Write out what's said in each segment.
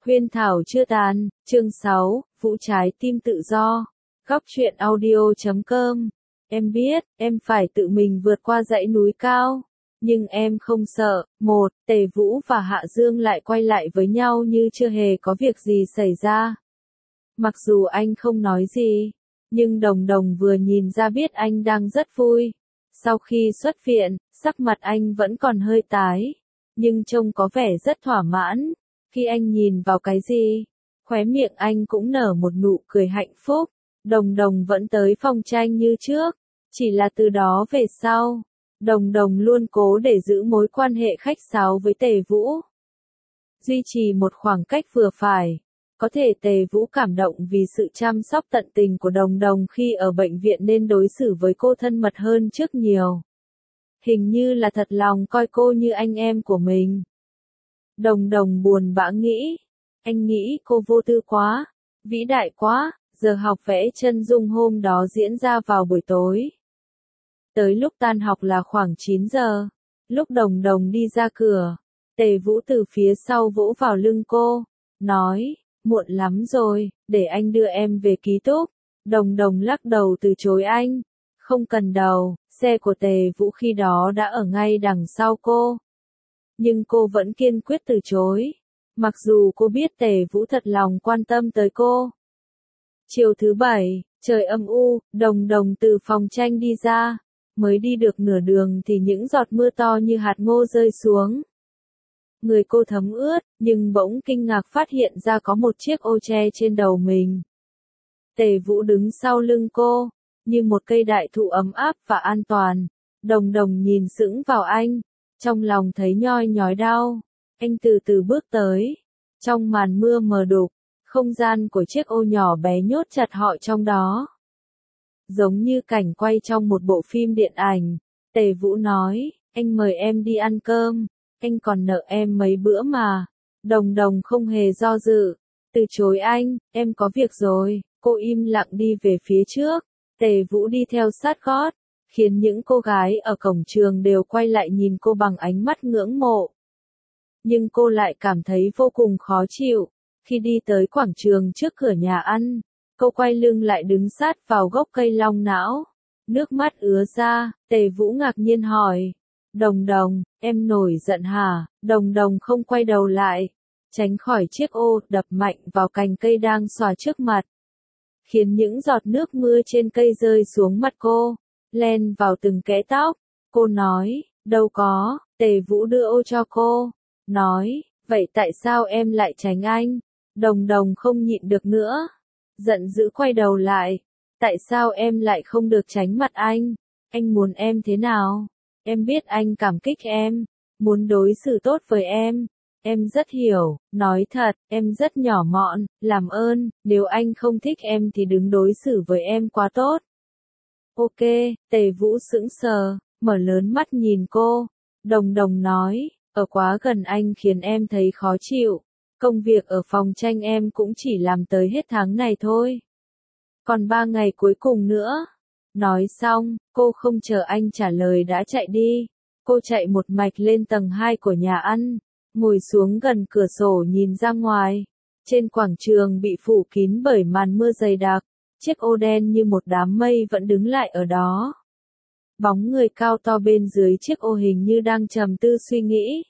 Huyên thảo chưa tàn, chương 6, Vũ trái tim tự do. Góc truyện audio.com. Em biết, em phải tự mình vượt qua dãy núi cao. Nhưng em không sợ. Tề Vũ và Hạ Dương lại quay lại với nhau như chưa hề có việc gì xảy ra. Mặc dù anh không nói gì, nhưng Đồng Đồng vừa nhìn ra biết anh đang rất vui. Sau khi xuất viện, sắc mặt anh vẫn còn hơi tái, nhưng trông có vẻ rất thỏa mãn. Khi anh nhìn vào cái gì, khóe miệng anh cũng nở một nụ cười hạnh phúc. Đồng Đồng vẫn tới phòng tranh như trước, chỉ là từ đó về sau, Đồng Đồng luôn cố để giữ mối quan hệ khách sáo với Tề Vũ. Duy trì một khoảng cách vừa phải. Có thể Tề Vũ cảm động vì sự chăm sóc tận tình của Đồng Đồng khi ở bệnh viện nên đối xử với cô thân mật hơn trước nhiều. Hình như là thật lòng coi cô như anh em của mình. Đồng Đồng buồn bã nghĩ. Anh nghĩ cô vô tư quá, vĩ đại quá. Giờ học vẽ chân dung hôm đó diễn ra vào buổi tối. Tới lúc tan học là khoảng 9 giờ. Lúc Đồng Đồng đi ra cửa, Tề Vũ từ phía sau vỗ vào lưng cô, nói, muộn lắm rồi, để anh đưa em về ký túc. Đồng Đồng lắc đầu từ chối anh. Không cần đâu, xe của Tề Vũ khi đó đã ở ngay đằng sau cô. Nhưng cô vẫn kiên quyết từ chối. Mặc dù cô biết Tề Vũ thật lòng quan tâm tới cô. Chiều thứ Bảy, trời âm u, Đồng Đồng từ phòng tranh đi ra. Mới đi được nửa đường thì những giọt mưa to như hạt ngô rơi xuống. Người cô thấm ướt, nhưng bỗng kinh ngạc phát hiện ra có một chiếc ô che trên đầu mình. Tề Vũ đứng sau lưng cô, như một cây đại thụ ấm áp và an toàn. Đồng Đồng nhìn sững vào anh, trong lòng thấy nhoi nhói đau. Anh từ từ bước tới. Trong màn mưa mờ đục, không gian của chiếc ô nhỏ bé nhốt chặt họ trong đó. Giống như cảnh quay trong một bộ phim điện ảnh. Tề Vũ nói, anh mời em đi ăn cơm. Anh còn nợ em mấy bữa mà. Đồng Đồng không hề do dự, từ chối anh, em có việc rồi. Cô im lặng đi về phía trước. Tề Vũ đi theo sát gót, khiến những cô gái ở cổng trường đều quay lại nhìn cô bằng ánh mắt ngưỡng mộ. Nhưng cô lại cảm thấy vô cùng khó chịu. Khi đi tới quảng trường trước cửa nhà ăn, cô quay lưng lại đứng sát vào gốc cây long não. Nước mắt ứa ra, Tề Vũ ngạc nhiên hỏi. Đồng Đồng, em nổi giận hả? Đồng Đồng không quay đầu lại, tránh khỏi chiếc ô, đập mạnh vào cành cây đang xòa trước mặt. Khiến những giọt nước mưa trên cây rơi xuống mặt cô, len vào từng kẽ tóc. Cô nói, đâu có. Tề Vũ đưa ô cho cô, nói, vậy tại sao em lại tránh anh? Đồng Đồng không nhịn được nữa, giận dữ quay đầu lại. Tại sao em lại không được tránh mặt anh? Anh muốn em thế nào? Em biết anh cảm kích em, muốn đối xử tốt với em. Em rất hiểu, nói thật, em rất nhỏ mọn, làm ơn, nếu anh không thích em thì đừng đối xử với em quá tốt. Ok, Tề Vũ sững sờ, mở lớn mắt nhìn cô. Đồng Đồng nói, ở quá gần anh khiến em thấy khó chịu. Công việc ở phòng tranh em cũng chỉ làm tới hết tháng này thôi. Còn 3 ngày cuối cùng nữa. Nói xong, cô không chờ anh trả lời đã chạy đi. Cô chạy một mạch lên tầng 2 của nhà ăn, ngồi xuống gần cửa sổ nhìn ra ngoài. Trên quảng trường bị phủ kín bởi màn mưa dày đặc, chiếc ô đen như một đám mây vẫn đứng lại ở đó. Bóng người cao to bên dưới chiếc ô hình như đang trầm tư suy nghĩ.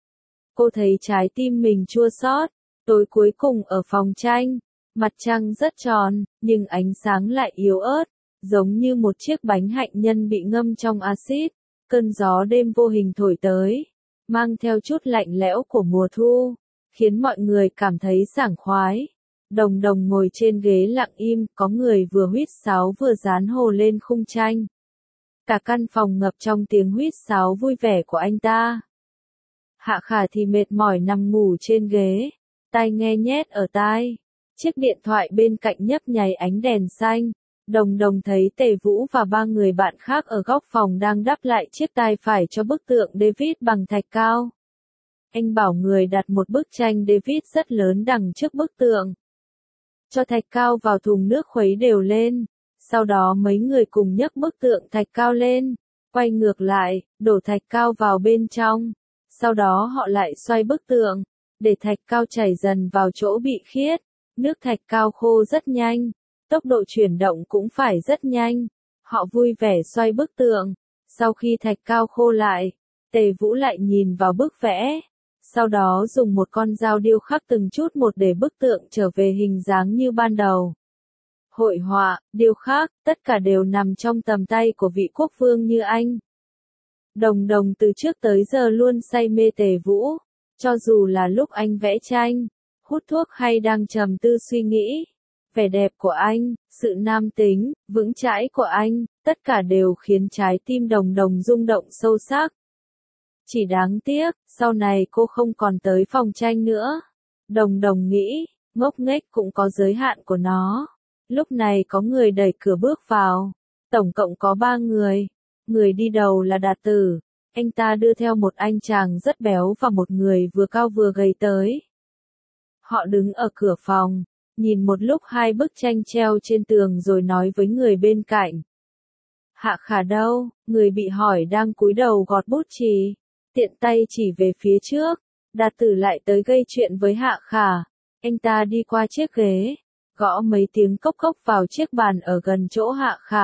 Cô thấy trái tim mình chua xót. Tối cuối cùng ở phòng tranh, mặt trăng rất tròn, nhưng ánh sáng lại yếu ớt, giống như một chiếc bánh hạnh nhân bị ngâm trong axit. Cơn gió đêm vô hình thổi tới, mang theo chút lạnh lẽo của mùa thu, khiến mọi người cảm thấy sảng khoái. Đồng Đồng ngồi trên ghế lặng im, có người vừa huýt sáo vừa dán hồ lên khung tranh. Cả căn phòng ngập trong tiếng huýt sáo vui vẻ của anh ta. Hạ Khả thì mệt mỏi nằm ngủ trên ghế, tai nghe nhét ở tai. Chiếc điện thoại bên cạnh nhấp nháy ánh đèn xanh. Đồng Đồng thấy Tề Vũ và 3 người bạn khác ở góc phòng đang đắp lại chiếc tai phải cho bức tượng David bằng thạch cao. Anh bảo người đặt một bức tranh David rất lớn đằng trước bức tượng. Cho thạch cao vào thùng nước khuấy đều lên. Sau đó mấy người cùng nhấc bức tượng thạch cao lên, quay ngược lại, đổ thạch cao vào bên trong. Sau đó họ lại xoay bức tượng, để thạch cao chảy dần vào chỗ bị khiết. Nước thạch cao khô rất nhanh, tốc độ chuyển động cũng phải rất nhanh. Họ vui vẻ xoay bức tượng. Sau khi thạch cao khô lại, Tề Vũ lại nhìn vào bức vẽ. Sau đó dùng một con dao điêu khắc từng chút một để bức tượng trở về hình dáng như ban đầu. Hội họa, điêu khắc, tất cả đều nằm trong tầm tay của vị quốc vương như anh. Đồng Đồng từ trước tới giờ luôn say mê Tề Vũ. Cho dù là lúc anh vẽ tranh, hút thuốc hay đang trầm tư suy nghĩ, vẻ đẹp của anh, sự nam tính, vững chãi của anh, tất cả đều khiến trái tim Đồng Đồng rung động sâu sắc. Chỉ đáng tiếc, sau này cô không còn tới phòng tranh nữa. Đồng Đồng nghĩ, ngốc nghếch cũng có giới hạn của nó. Lúc này có người đẩy cửa bước vào. Tổng cộng có 3 người. Người đi đầu là Đạt Tử. Anh ta đưa theo một anh chàng rất béo và một người vừa cao vừa gầy tới. Họ đứng ở cửa phòng, nhìn một lúc 2 bức tranh treo trên tường rồi nói với người bên cạnh. Hạ Khả đâu? Người bị hỏi đang cúi đầu gọt bút chì, tiện tay chỉ về phía trước. Đạt Tử lại tới gây chuyện với Hạ Khả. Anh ta đi qua chiếc ghế, gõ mấy tiếng cốc cốc vào chiếc bàn ở gần chỗ Hạ Khả.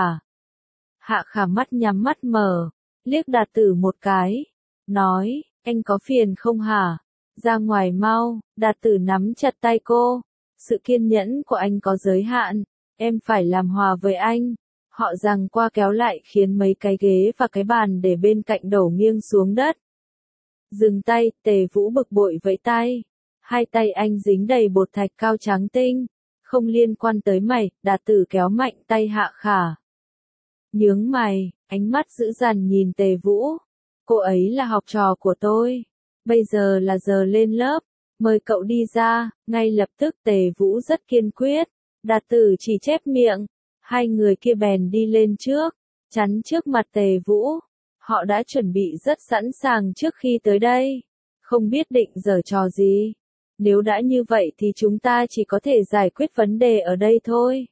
Hạ Khả mắt nhắm mắt mở, liếc Đạt Tử một cái, nói, anh có phiền không hả? Ra ngoài mau. Đạt Tử nắm chặt tay cô. Sự kiên nhẫn của anh có giới hạn, em phải làm hòa với anh. Họ giằng qua kéo lại khiến mấy cái ghế và cái bàn để bên cạnh đổ nghiêng xuống đất. Dừng tay, Tề Vũ bực bội vẫy tay. Hai tay anh dính đầy bột thạch cao trắng tinh. Không liên quan tới mày. Đạt Tử kéo mạnh tay Hạ Khả. Nhướng mày, ánh mắt dữ dằn nhìn Tề Vũ. Cô ấy là học trò của tôi. Bây giờ là giờ lên lớp. Mời cậu đi ra. Ngay lập tức Tề Vũ rất kiên quyết. Đạt Tử chỉ chép miệng. Hai người kia bèn đi lên trước, chắn trước mặt Tề Vũ. Họ đã chuẩn bị rất sẵn sàng trước khi tới đây. Không biết định giở trò gì. Nếu đã như vậy thì chúng ta chỉ có thể giải quyết vấn đề ở đây thôi.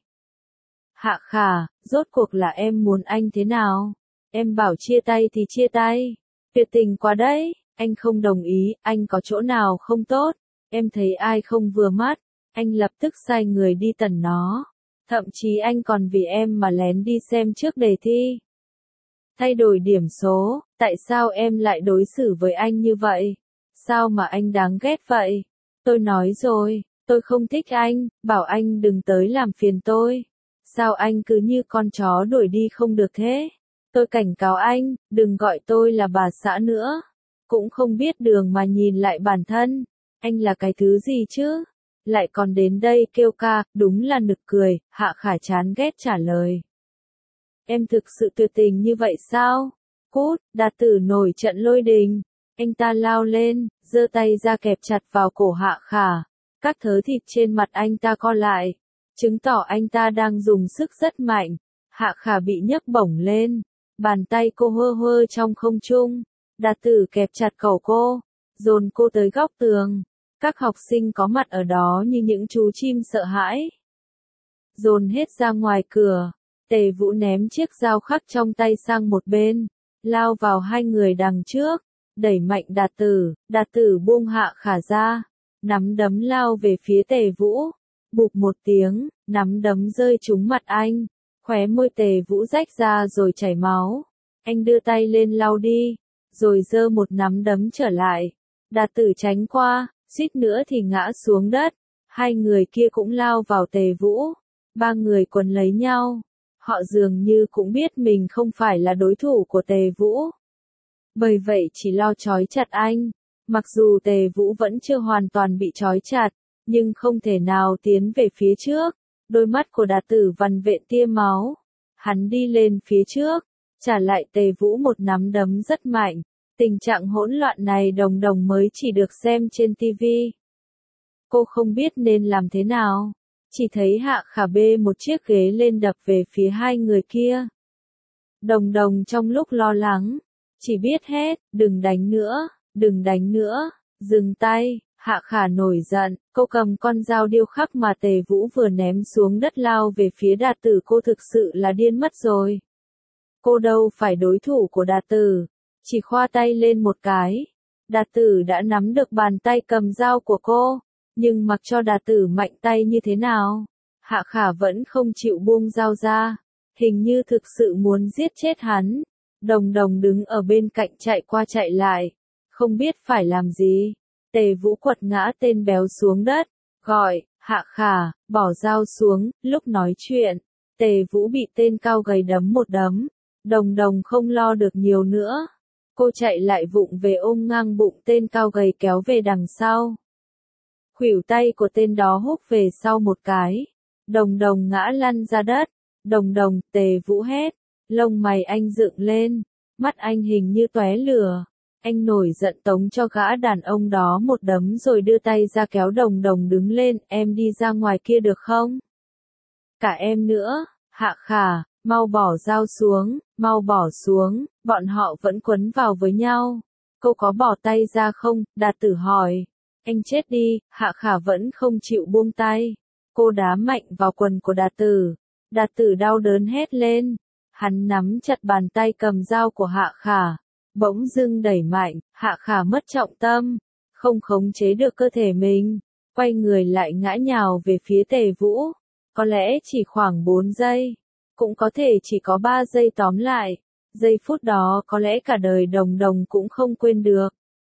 Hạ Khả, rốt cuộc là em muốn anh thế nào? Em bảo chia tay thì chia tay. Tuyệt tình quá đấy. Anh không đồng ý, anh có chỗ nào không tốt. Em thấy ai không vừa mắt, anh lập tức sai người đi tẩn nó. Thậm chí anh còn vì em mà lén đi xem trước đề thi. Thay đổi điểm số, tại sao em lại đối xử với anh như vậy? Sao mà anh đáng ghét vậy? Tôi nói rồi, tôi không thích anh, bảo anh đừng tới làm phiền tôi. Sao anh cứ như con chó đuổi đi không được thế? Tôi cảnh cáo anh, đừng gọi tôi là bà xã nữa. Cũng không biết đường mà nhìn lại bản thân. Anh là cái thứ gì chứ? Lại còn đến đây kêu ca, đúng là nực cười. Hạ Khả chán ghét trả lời. Em thực sự tuyệt tình như vậy sao? Cút. Đạt Tử nổi trận lôi đình. Anh ta lao lên, giơ tay ra kẹp chặt vào cổ Hạ Khả. Các thớ thịt trên mặt anh ta co lại, chứng tỏ anh ta đang dùng sức rất mạnh. Hạ Khả bị nhấc bổng lên, bàn tay cô hơ hơ trong không trung. Đạt Tử kẹp chặt cổ cô, dồn cô tới góc tường. Các học sinh có mặt ở đó như những chú chim sợ hãi. Dồn hết ra ngoài cửa. Tề Vũ ném chiếc dao khắc trong tay sang một bên, lao vào hai người đằng trước, đẩy mạnh Đạt Tử. Đạt Tử buông Hạ Khả ra, nắm đấm lao về phía Tề Vũ. Bụp một tiếng, nắm đấm rơi trúng mặt anh, khóe môi Tề Vũ rách ra rồi chảy máu. Anh đưa tay lên lau đi, rồi giơ một nắm đấm trở lại. Đạt Tử tránh qua, suýt nữa thì ngã xuống đất. Hai người kia cũng lao vào Tề Vũ. Ba người quấn lấy nhau. Họ dường như cũng biết mình không phải là đối thủ của Tề Vũ. Bởi vậy chỉ lo trói chặt anh. Mặc dù Tề Vũ vẫn chưa hoàn toàn bị trói chặt, nhưng không thể nào tiến về phía trước. Đôi mắt của Đạt Tử vằn vện tia máu. Hắn đi lên phía trước, trả lại Tề Vũ một nắm đấm rất mạnh. Tình trạng hỗn loạn này Đồng Đồng mới chỉ được xem trên TV. Cô không biết nên làm thế nào. Chỉ thấy Hạ Khả bê một chiếc ghế lên đập về phía hai người kia. Đồng Đồng trong lúc lo lắng, chỉ biết hét, đừng đánh nữa, đừng đánh nữa, dừng tay. Hạ Khả nổi giận, cô cầm con dao điêu khắc mà Tề Vũ vừa ném xuống đất lao về phía Đạt Tử. Cô thực sự là điên mất rồi. Cô đâu phải đối thủ của Đạt Tử, chỉ khoa tay lên một cái. Đạt Tử đã nắm được bàn tay cầm dao của cô, nhưng mặc cho Đạt Tử mạnh tay như thế nào, Hạ Khả vẫn không chịu buông dao ra, hình như thực sự muốn giết chết hắn. Đồng Đồng đứng ở bên cạnh chạy qua chạy lại, không biết phải làm gì. Tề Vũ quật ngã tên béo xuống đất, gọi, Hạ Khả, bỏ dao xuống. Lúc nói chuyện, Tề Vũ bị tên cao gầy đấm một đấm. Đồng Đồng không lo được nhiều nữa. Cô chạy lại vụng về ôm ngang bụng tên cao gầy kéo về đằng sau. Khuỷu tay của tên đó húc về sau một cái. Đồng Đồng ngã lăn ra đất. Đồng Đồng, Tề Vũ hét. Lông mày anh dựng lên. Mắt anh hình như tóe lửa. Anh nổi giận tống cho gã đàn ông đó một đấm rồi đưa tay ra kéo Đồng Đồng đứng lên. Em đi ra ngoài kia được không? Cả em nữa. Hạ Khả, mau bỏ dao xuống, mau bỏ xuống. Bọn họ vẫn quấn vào với nhau. Cô có bỏ tay ra không? Đạt Tử hỏi. Anh chết đi. Hạ Khả vẫn không chịu buông tay. Cô đá mạnh vào quần của Đạt Tử. Đạt Tử đau đớn hét lên. Hắn nắm chặt bàn tay cầm dao của Hạ Khả. Bỗng dưng đẩy mạnh, Hạ Khả mất trọng tâm, không khống chế được cơ thể mình, quay người lại ngã nhào về phía Tề Vũ. Có lẽ chỉ khoảng 4 giây, cũng có thể chỉ có 3 giây tóm lại. Giây phút đó có lẽ cả đời Đồng Đồng cũng không quên được.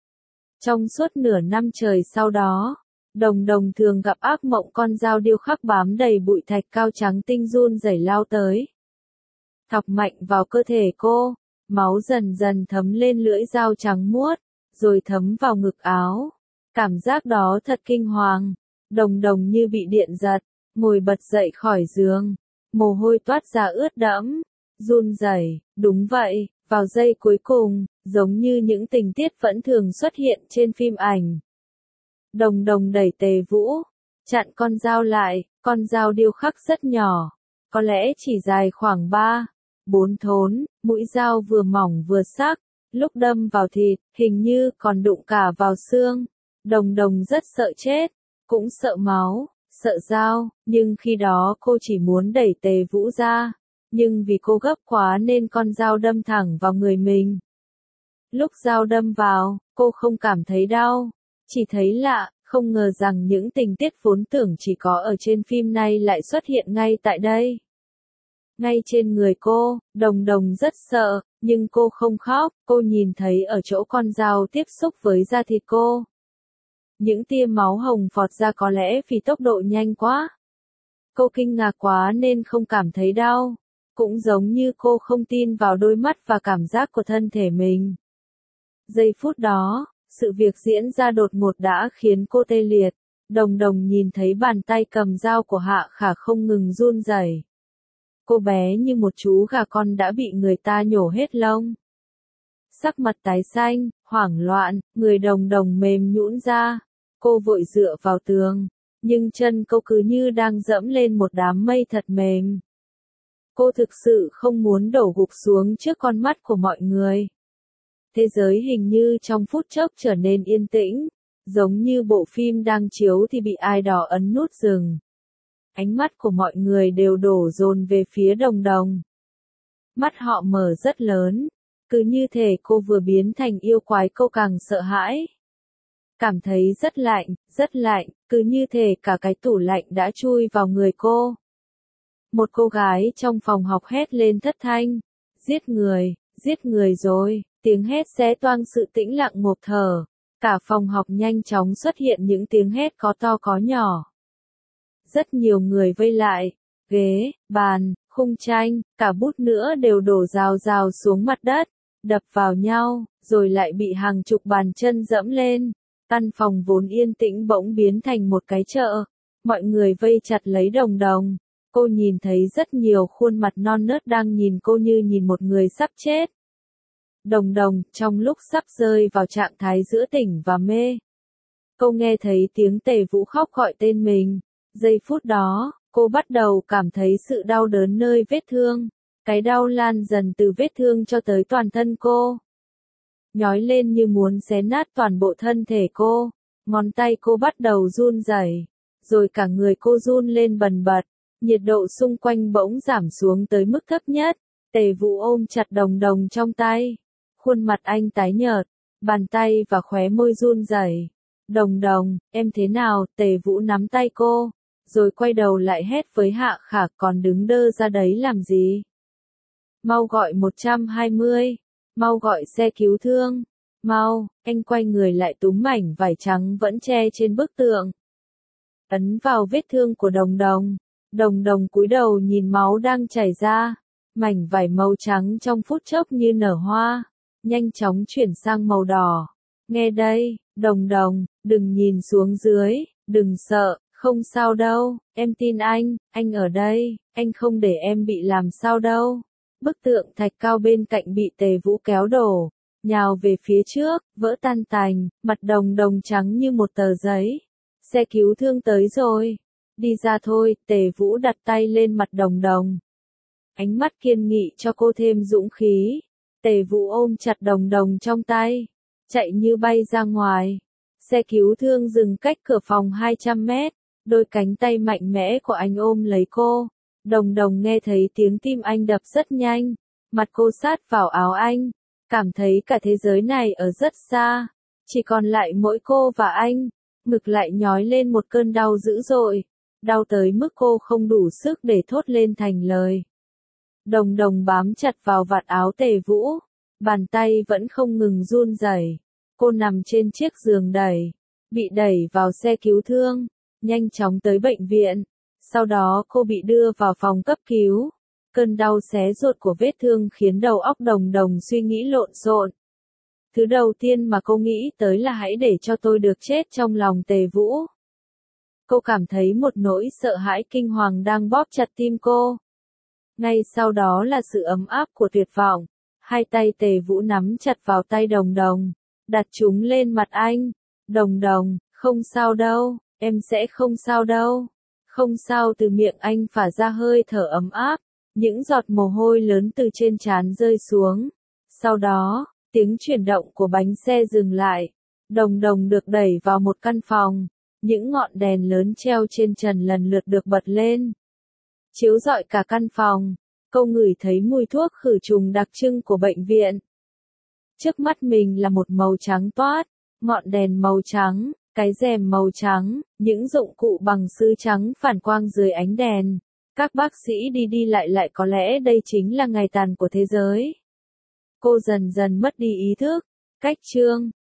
Trong suốt nửa năm trời sau đó, Đồng Đồng thường gặp ác mộng con dao điêu khắc bám đầy bụi thạch cao trắng tinh run rẩy lao tới. Thọc mạnh vào cơ thể cô, máu dần dần thấm lên lưỡi dao trắng muốt, rồi thấm vào ngực áo. Cảm giác đó thật kinh hoàng. Đồng Đồng như bị điện giật, ngồi bật dậy khỏi giường, mồ hôi toát ra ướt đẫm, run rẩy. Đúng vậy, vào giây cuối cùng, giống như những tình tiết vẫn thường xuất hiện trên phim ảnh. Đồng Đồng đẩy Tề Vũ, chặn con dao lại. Con dao điêu khắc rất nhỏ, có lẽ chỉ dài khoảng 3-4 thốn, mũi dao vừa mỏng vừa sắc, lúc đâm vào thịt, hình như còn đụng cả vào xương. Đồng Đồng rất sợ chết, cũng sợ máu, sợ dao, nhưng khi đó cô chỉ muốn đẩy Tề Vũ ra, nhưng vì cô gấp quá nên con dao đâm thẳng vào người mình. Lúc dao đâm vào, cô không cảm thấy đau, chỉ thấy lạ, không ngờ rằng những tình tiết vốn tưởng chỉ có ở trên phim này lại xuất hiện ngay tại đây. Ngay trên người cô, Đồng Đồng rất sợ, nhưng cô không khóc, cô nhìn thấy ở chỗ con dao tiếp xúc với da thịt cô. Những tia máu hồng phọt ra có lẽ vì tốc độ nhanh quá. Cô kinh ngạc quá nên không cảm thấy đau, cũng giống như cô không tin vào đôi mắt và cảm giác của thân thể mình. Giây phút đó, sự việc diễn ra đột ngột đã khiến cô tê liệt. Đồng Đồng nhìn thấy bàn tay cầm dao của Hạ Khả không ngừng run rẩy. Cô bé như một chú gà con đã bị người ta nhổ hết lông. Sắc mặt tái xanh, hoảng loạn, người Đồng Đồng mềm nhũn ra. Cô vội dựa vào tường, nhưng chân cô cứ như đang dẫm lên một đám mây thật mềm. Cô thực sự không muốn đổ gục xuống trước con mắt của mọi người. Thế giới hình như trong phút chốc trở nên yên tĩnh, giống như bộ phim đang chiếu thì bị ai đó ấn nút dừng. Ánh mắt của mọi người đều đổ dồn về phía Đồng Đồng. Mắt họ mở rất lớn, cứ như thể cô vừa biến thành yêu quái. Cô càng sợ hãi. Cảm thấy rất lạnh, cứ như thể cả cái tủ lạnh đã chui vào người cô. Một cô gái trong phòng học hét lên thất thanh, giết người rồi, tiếng hét xé toang sự tĩnh lặng ngộp thở. Cả phòng học nhanh chóng xuất hiện những tiếng hét có to có nhỏ. Rất nhiều người vây lại, ghế, bàn, khung tranh, cả bút nữa đều đổ rào rào xuống mặt đất, đập vào nhau, rồi lại bị hàng chục bàn chân dẫm lên. Căn phòng vốn yên tĩnh bỗng biến thành một cái chợ. Mọi người vây chặt lấy Đồng Đồng. Cô nhìn thấy rất nhiều khuôn mặt non nớt đang nhìn cô như nhìn một người sắp chết. Đồng Đồng, trong lúc sắp rơi vào trạng thái giữa tỉnh và mê, cô nghe thấy tiếng Tề Vũ khóc gọi tên mình. Giây phút đó, cô bắt đầu cảm thấy sự đau đớn nơi vết thương. Cái đau lan dần từ vết thương cho tới toàn thân cô. Nhói lên như muốn xé nát toàn bộ thân thể cô. Ngón tay cô bắt đầu run rẩy, rồi cả người cô run lên bần bật. Nhiệt độ xung quanh bỗng giảm xuống tới mức thấp nhất. Tề Vũ ôm chặt Đồng Đồng trong tay. Khuôn mặt anh tái nhợt, bàn tay và khóe môi run rẩy. Đồng Đồng, em thế nào? Tề Vũ nắm tay cô, rồi quay đầu lại hét với Hạ Khả, còn đứng đơ ra đấy làm gì? Mau gọi 120, mau gọi xe cứu thương, mau. Anh quay người lại túm mảnh vải trắng vẫn che trên bức tượng, ấn vào vết thương của Đồng Đồng. Đồng Đồng cúi đầu nhìn máu đang chảy ra, mảnh vải màu trắng trong phút chốc như nở hoa, nhanh chóng chuyển sang màu đỏ. Nghe đây, Đồng Đồng, đừng nhìn xuống dưới, đừng sợ, không sao đâu, em tin anh ở đây, anh không để em bị làm sao đâu. Bức tượng thạch cao bên cạnh bị Tề Vũ kéo đổ, nhào về phía trước, vỡ tan tành, mặt Đồng Đồng trắng như một tờ giấy. Xe cứu thương tới rồi. Đi ra thôi, Tề Vũ đặt tay lên mặt Đồng Đồng. Ánh mắt kiên nghị cho cô thêm dũng khí. Tề Vũ ôm chặt Đồng Đồng trong tay, chạy như bay ra ngoài. Xe cứu thương dừng cách cửa phòng 200 mét, đôi cánh tay mạnh mẽ của anh ôm lấy cô. Đồng Đồng nghe thấy tiếng tim anh đập rất nhanh, mặt cô sát vào áo anh, cảm thấy cả thế giới này ở rất xa, chỉ còn lại mỗi cô và anh. Ngực lại nhói lên một cơn đau dữ dội, đau tới mức cô không đủ sức để thốt lên thành lời. Đồng Đồng bám chặt vào vạt áo Tề Vũ, bàn tay vẫn không ngừng run rẩy. Cô nằm trên chiếc giường bị đẩy vào xe cứu thương, nhanh chóng tới bệnh viện. Sau đó cô bị đưa vào phòng cấp cứu. Cơn đau xé ruột của vết thương khiến đầu óc Đồng Đồng suy nghĩ lộn xộn. Thứ đầu tiên mà cô nghĩ tới là hãy để cho tôi được chết trong lòng Tề Vũ. Cô cảm thấy một nỗi sợ hãi kinh hoàng đang bóp chặt tim cô. Ngay sau đó là sự ấm áp của tuyệt vọng. Hai tay Tề Vũ nắm chặt vào tay Đồng Đồng, đặt chúng lên mặt anh. Đồng Đồng, không sao đâu, em sẽ không sao đâu. Không sao. Từ miệng anh phả ra hơi thở ấm áp, những giọt mồ hôi lớn từ trên trán rơi xuống. Sau đó, tiếng chuyển động của bánh xe dừng lại. Đồng Đồng được đẩy vào một căn phòng. Những ngọn đèn lớn treo trên trần lần lượt được bật lên, chiếu rọi cả căn phòng. Cô ngửi thấy mùi thuốc khử trùng đặc trưng của bệnh viện. Trước mắt mình là một màu trắng toát, ngọn đèn màu trắng, cái rèm màu trắng, những dụng cụ bằng sứ trắng phản quang dưới ánh đèn. Các bác sĩ đi đi lại có lẽ đây chính là ngày tàn của thế giới. Cô dần dần mất đi ý thức. Cách chương